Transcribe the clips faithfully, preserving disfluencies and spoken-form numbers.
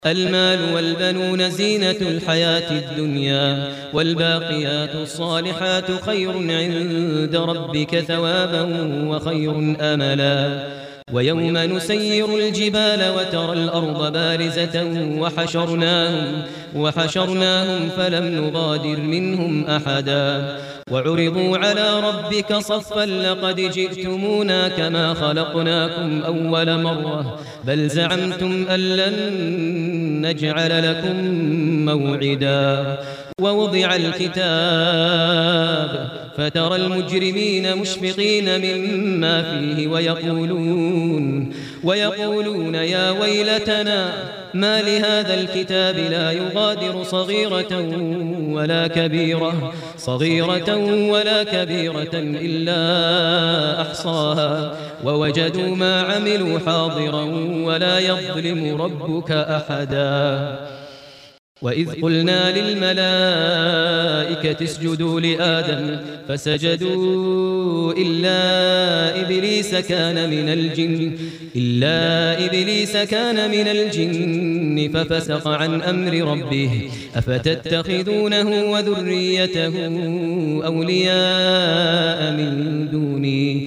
المال والبنون زينة الحياة الدنيا والباقيات الصالحات خير عند ربك ثوابا وخير أملا ويوم نسير الجبال وترى الأرض بارزة وحشرناهم, وحشرناهم فلم نغادر منهم أحدا وعرضوا على ربك صفا لقد جئتمونا كما خلقناكم أول مرة بل زعمتم أن لن نجعل لكم موعدا ووضع الكتاب فترى المجرمين مشفقين مما فيه ويقولون, ويقولون يا ويلتنا ما لهذا الكتاب لا يغادر صغيرة ولا كبيرة صغيرة ولا كبيرة إلا أحصاها ووجدوا ما عملوا حاضرا ولا يظلم ربك أحدا وإذ قلنا للملائكة اسجدوا لآدم فسجدوا إلا إبليس كان من الجن إلا إبليس كان من الجن ففسق عن أمر ربه أفتتخذونه وذريته أولياء من دوني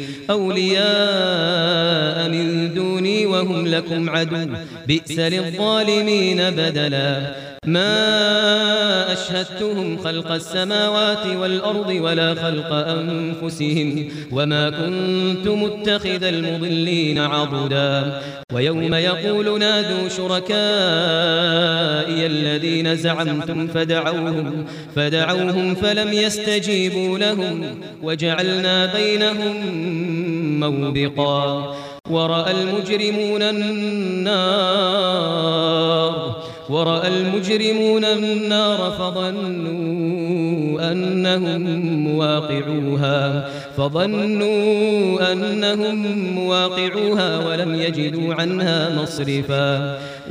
أولياء من دوني وهم لكم عدو بئس للظالمين بدلا ما أشهدتهم خلق السماوات والأرض ولا خلق أنفسهم وما كنت متخذ المضلين عضدا ويوم يقول نادوا شركائي الذين زعمتم فدعوهم, فدعوهم فلم يستجيبوا لهم وجعلنا بينهم موبقا ورأى المجرمون النار ورأى المجرمون النار فظنوا أنهم مواقعوها فظنوا أنهم مواقعوها ولم يجدوا عنها مصرفا